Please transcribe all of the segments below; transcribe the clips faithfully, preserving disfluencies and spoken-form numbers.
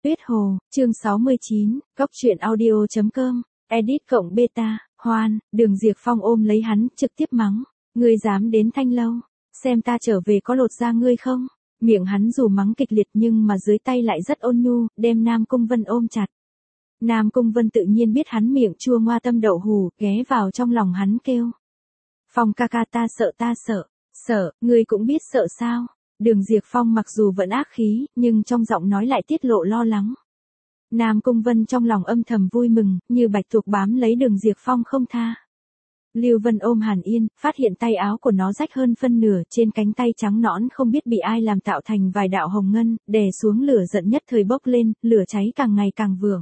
Tuyết Hồ, chương sáu mươi chín, Cóc truyện audio.com, edit cộng beta, Hoan, Đường Diệp Phong ôm lấy hắn, trực tiếp mắng. Ngươi dám đến Thanh Lâu, xem ta trở về có lột da ngươi không? Miệng hắn dù mắng kịch liệt nhưng mà dưới tay lại rất ôn nhu, đem Nam Cung Vân ôm chặt. Nam Cung Vân tự nhiên biết hắn miệng chua ngoa tâm đậu hù, ghé vào trong lòng hắn kêu. Phong ca ca ta sợ ta sợ, sợ, ngươi cũng biết sợ sao? Đường Diệp Phong mặc dù vẫn ác khí, nhưng trong giọng nói lại tiết lộ lo lắng. Nam Cung Vân trong lòng âm thầm vui mừng, như bạch tuộc bám lấy Đường Diệp Phong không tha. Lưu Vân ôm Hàn Yên, phát hiện tay áo của nó rách hơn phân nửa, trên cánh tay trắng nõn không biết bị ai làm tạo thành vài đạo hồng ngân, đè xuống lửa giận nhất thời bốc lên, lửa cháy càng ngày càng vượng.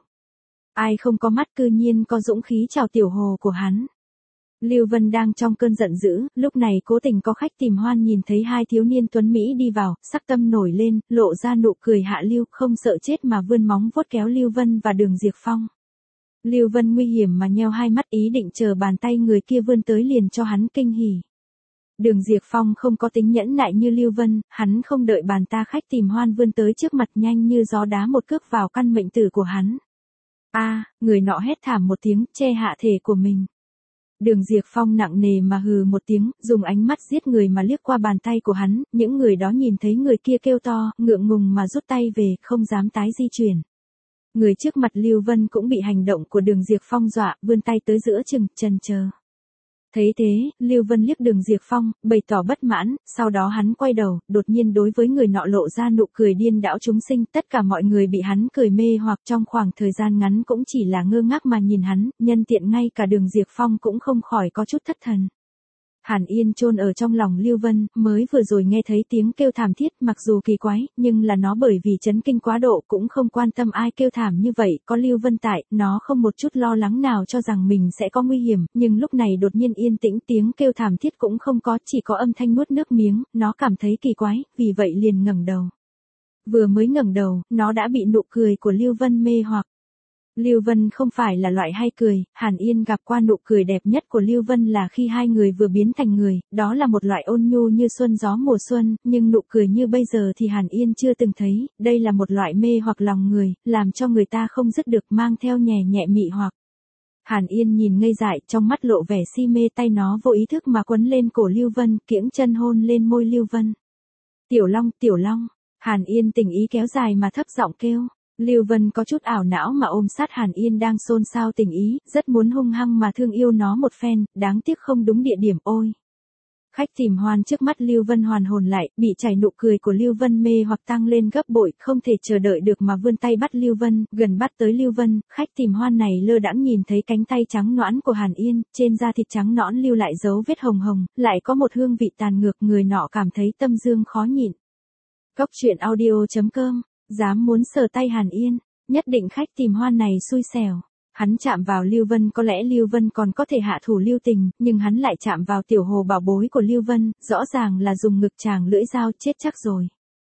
Ai không có mắt cư nhiên có dũng khí chào tiểu hồ của hắn. Lưu Vân đang trong cơn giận dữ, lúc này cố tình có khách tìm Hoan nhìn thấy hai thiếu niên tuấn Mỹ đi vào, sắc tâm nổi lên, lộ ra nụ cười hạ lưu, không sợ chết mà vươn móng vuốt kéo Lưu Vân và Đường Diệp Phong. Lưu Vân nguy hiểm mà nheo hai mắt ý định chờ bàn tay người kia vươn tới liền cho hắn kinh hỉ. Đường Diệp Phong không có tính nhẫn nại như Lưu Vân, hắn không đợi bàn ta khách tìm Hoan vươn tới trước mặt nhanh như gió đá một cước vào căn mệnh tử của hắn. A, à, người nọ hét thảm một tiếng, che hạ thể của mình. Đường Diệp Phong nặng nề mà hừ một tiếng, dùng ánh mắt giết người mà liếc qua bàn tay của hắn, những người đó nhìn thấy người kia kêu to, ngượng ngùng mà rút tay về, không dám tái di chuyển. Người trước mặt Lưu Vân cũng bị hành động của Đường Diệp Phong dọa, vươn tay tới giữa chừng, chần chờ. Thấy thế, Lưu Vân liếc Đường Diệp Phong, bày tỏ bất mãn, sau đó hắn quay đầu, đột nhiên đối với người nọ lộ ra nụ cười điên đảo chúng sinh, tất cả mọi người bị hắn cười mê hoặc trong khoảng thời gian ngắn cũng chỉ là ngơ ngác mà nhìn hắn, nhân tiện ngay cả Đường Diệp Phong cũng không khỏi có chút thất thần. Hàn Yên chôn ở trong lòng Lưu Vân, mới vừa rồi nghe thấy tiếng kêu thảm thiết, mặc dù kỳ quái, nhưng là nó bởi vì chấn kinh quá độ cũng không quan tâm ai kêu thảm như vậy, có Lưu Vân tại, nó không một chút lo lắng nào cho rằng mình sẽ có nguy hiểm, nhưng lúc này đột nhiên yên tĩnh, tiếng kêu thảm thiết cũng không có, chỉ có âm thanh nuốt nước miếng, nó cảm thấy kỳ quái, vì vậy liền ngẩng đầu. Vừa mới ngẩng đầu, nó đã bị nụ cười của Lưu Vân mê hoặc. Lưu Vân không phải là loại hay cười, Hàn Yên gặp qua nụ cười đẹp nhất của Lưu Vân là khi hai người vừa biến thành người, đó là một loại ôn nhu như xuân gió mùa xuân, nhưng nụ cười như bây giờ thì Hàn Yên chưa từng thấy, đây là một loại mê hoặc lòng người, làm cho người ta không dứt được mang theo nhẹ nhẹ mị hoặc. Hàn Yên nhìn ngây dại, trong mắt lộ vẻ si mê, tay nó vô ý thức mà quấn lên cổ Lưu Vân, kiễng chân hôn lên môi Lưu Vân. Tiểu Long, Tiểu Long, Hàn Yên tình ý kéo dài mà thấp giọng kêu. Lưu Vân có chút ảo não mà ôm sát Hàn Yên đang xôn xao tình ý, rất muốn hung hăng mà thương yêu nó một phen, đáng tiếc không đúng địa điểm ôi. Khách tìm Hoan trước mắt Lưu Vân hoàn hồn lại, bị chảy nụ cười của Lưu Vân mê hoặc tăng lên gấp bội, không thể chờ đợi được mà vươn tay bắt Lưu Vân, gần bắt tới Lưu Vân, khách tìm Hoan này lơ đãng nhìn thấy cánh tay trắng nõn của Hàn Yên, trên da thịt trắng nõn lưu lại dấu vết hồng hồng, lại có một hương vị tàn ngược, người nọ cảm thấy tâm dương khó nhịn. Cóc truyện audio.com, dám muốn sờ tay Hàn Yên, nhất định khách tìm Hoan này xui xẻo. Hắn chạm vào Lưu Vân, có lẽ Lưu Vân còn có thể hạ thủ lưu tình, nhưng hắn lại chạm vào tiểu hồ bảo bối của Lưu Vân, rõ ràng là dùng ngực chàng lưỡi dao, chết chắc rồi.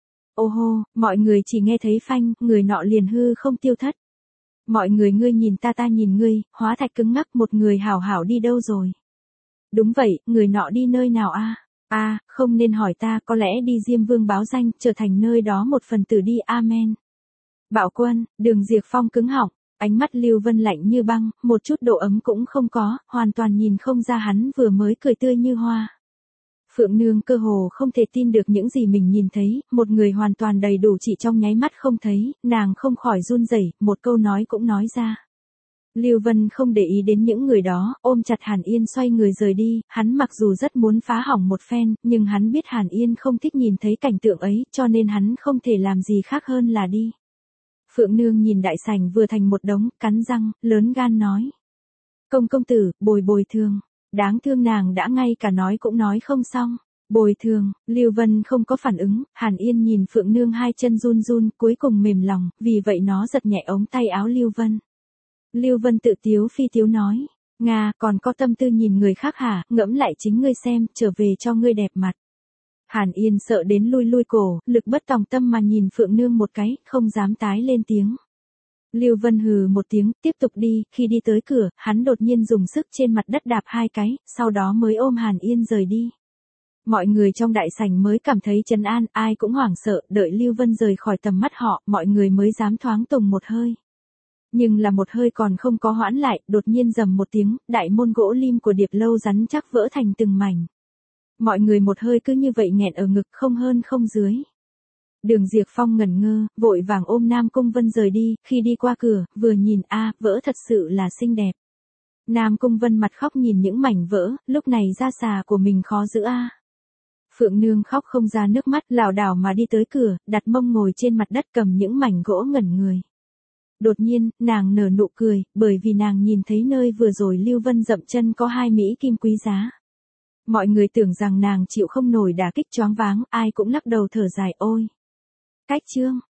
Ô hô, mọi người chỉ nghe thấy phanh, người nọ liền hư không tiêu thất. Mọi người ngươi nhìn ta ta nhìn ngươi, hóa thạch cứng ngắc, một người hảo hảo đi đâu rồi? Đúng vậy, người nọ đi nơi nào a? À? A, à, không nên hỏi ta, có lẽ đi Diêm Vương báo danh, trở thành nơi đó một phần tử đi, amen. Bảo Quân, Đường Diệp Phong cứng họng, ánh mắt Lưu Vân lạnh như băng, một chút độ ấm cũng không có, hoàn toàn nhìn không ra hắn vừa mới cười tươi như hoa. Phượng Nương cơ hồ không thể tin được những gì mình nhìn thấy, một người hoàn toàn đầy đủ chỉ trong nháy mắt không thấy, nàng không khỏi run rẩy, một câu nói cũng nói ra. Lưu Vân không để ý đến những người đó, ôm chặt Hàn Yên xoay người rời đi, hắn mặc dù rất muốn phá hỏng một phen, nhưng hắn biết Hàn Yên không thích nhìn thấy cảnh tượng ấy, cho nên hắn không thể làm gì khác hơn là đi. Phượng Nương nhìn đại sảnh vừa thành một đống, cắn răng, lớn gan nói. Công công tử, bồi bồi thường, đáng thương nàng đã ngay cả nói cũng nói không xong. Bồi thường, Lưu Vân không có phản ứng, Hàn Yên nhìn Phượng Nương hai chân run run, cuối cùng mềm lòng, vì vậy nó giật nhẹ ống tay áo Lưu Vân. Lưu Vân tự tiếu phi tiếu nói, Nga, còn có tâm tư nhìn người khác hả, ngẫm lại chính ngươi xem, trở về cho ngươi đẹp mặt. Hàn Yên sợ đến lui lui cổ, lực bất tòng tâm mà nhìn Phượng Nương một cái, không dám tái lên tiếng. Lưu Vân hừ một tiếng, tiếp tục đi, khi đi tới cửa, hắn đột nhiên dùng sức trên mặt đất đạp hai cái, sau đó mới ôm Hàn Yên rời đi. Mọi người trong đại sảnh mới cảm thấy trấn an, ai cũng hoảng sợ, đợi Lưu Vân rời khỏi tầm mắt họ, mọi người mới dám thoáng tùng một hơi. Nhưng là một hơi còn không có hoãn lại, đột nhiên rầm một tiếng, đại môn gỗ lim của Điệp Lâu rắn chắc vỡ thành từng mảnh. Mọi người một hơi cứ như vậy nghẹn ở ngực, không hơn không dưới. Đường Diệp Phong ngẩn ngơ, vội vàng ôm Nam Cung Vân rời đi, khi đi qua cửa, vừa nhìn a, vỡ thật sự là xinh đẹp. Nam Cung Vân mặt khóc nhìn những mảnh vỡ, lúc này da xà của mình khó giữ a. Phượng Nương khóc không ra nước mắt, lảo đảo mà đi tới cửa, đặt mông ngồi trên mặt đất cầm những mảnh gỗ ngẩn người. Đột nhiên, nàng nở nụ cười, bởi vì nàng nhìn thấy nơi vừa rồi Lưu Vân dậm chân có hai mỹ kim quý giá. Mọi người tưởng rằng nàng chịu không nổi đả kích choáng váng, ai cũng lắc đầu thở dài ôi. Cách chương.